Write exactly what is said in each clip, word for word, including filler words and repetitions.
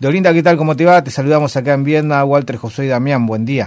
Deolinda, ¿qué tal? ¿Cómo te va? Te saludamos acá en Viedma, Walter, José y Damián. Buen día.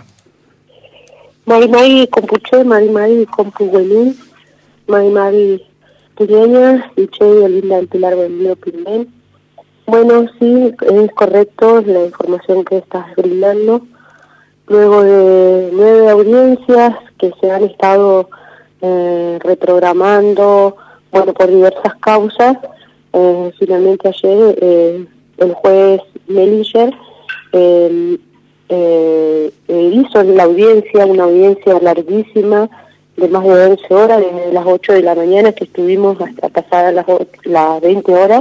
Mari Mari Compuche, Mari Mari Compuguelín, Mari Mari Puñeña, Diche y Deolinda del Pilar Benvío Pimen. Bueno, sí, es correcto la información que estás brindando. Luego de nueve audiencias que se han estado eh, reprogramando, bueno, por diversas causas, eh, finalmente ayer eh, el juez Meliller eh, eh, eh, hizo la audiencia, una audiencia larguísima de más de once horas, desde las ocho de la mañana que estuvimos hasta pasadas las, las veinte horas,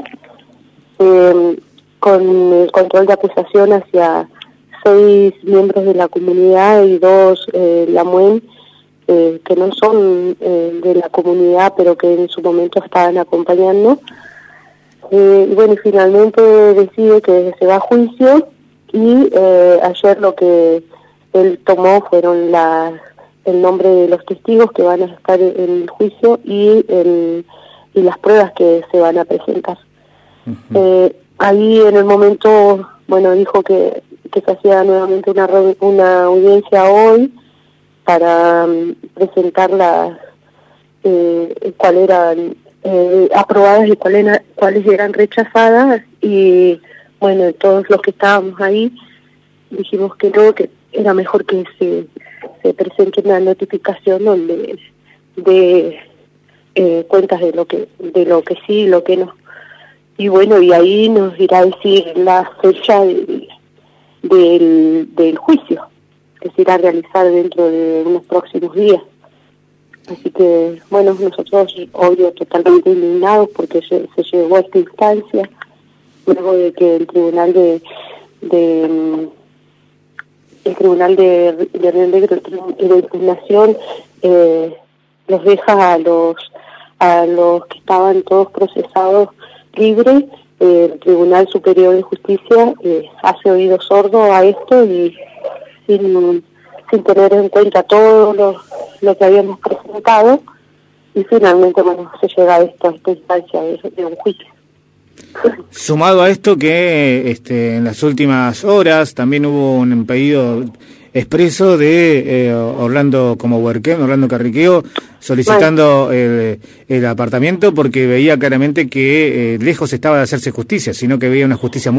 eh, con el control de acusación hacia seis miembros de la comunidad y dos eh, Lamuen, eh, que no son eh, de la comunidad, pero que en su momento estaban acompañando. Eh, y bueno, finalmente decide que se va a juicio y eh, ayer lo que él tomó fueron las, el nombre de los testigos que van a estar en el juicio y, el, y las pruebas que se van a presentar. Uh-huh. eh, ahí en el momento, bueno, dijo que, que se hacía nuevamente una, una audiencia hoy para um, presentar las, eh, cuál eran Eh, aprobadas y cuáles, era, cuáles eran rechazadas, y bueno, todos los que estábamos ahí dijimos que no, que era mejor que se, se presente una notificación donde de eh, cuentas de lo que de lo que sí y lo que no, y bueno, y ahí nos irá a decir la fecha de, del, del juicio que se irá a realizar dentro de unos próximos días. Así que, bueno, nosotros, obvio, totalmente indignados porque se, se llegó a esta instancia, luego de que el Tribunal de, de el Tribunal de, de Río Negro de Impugnación eh, los deja a los a los que estaban todos procesados libres. Eh, el Tribunal Superior de Justicia eh, hace oído sordo a esto y sin sin tener en cuenta todo lo, lo que habíamos presentado, y finalmente, bueno, se llega a esto, a esta instancia de, de un juicio. Sumado a esto que este, en las últimas horas también hubo un pedido expreso de eh, Orlando como Huerquén, Orlando Carriqueo, solicitando el, el apartamento porque veía claramente que eh, lejos estaba de hacerse justicia, sino que veía una justicia muy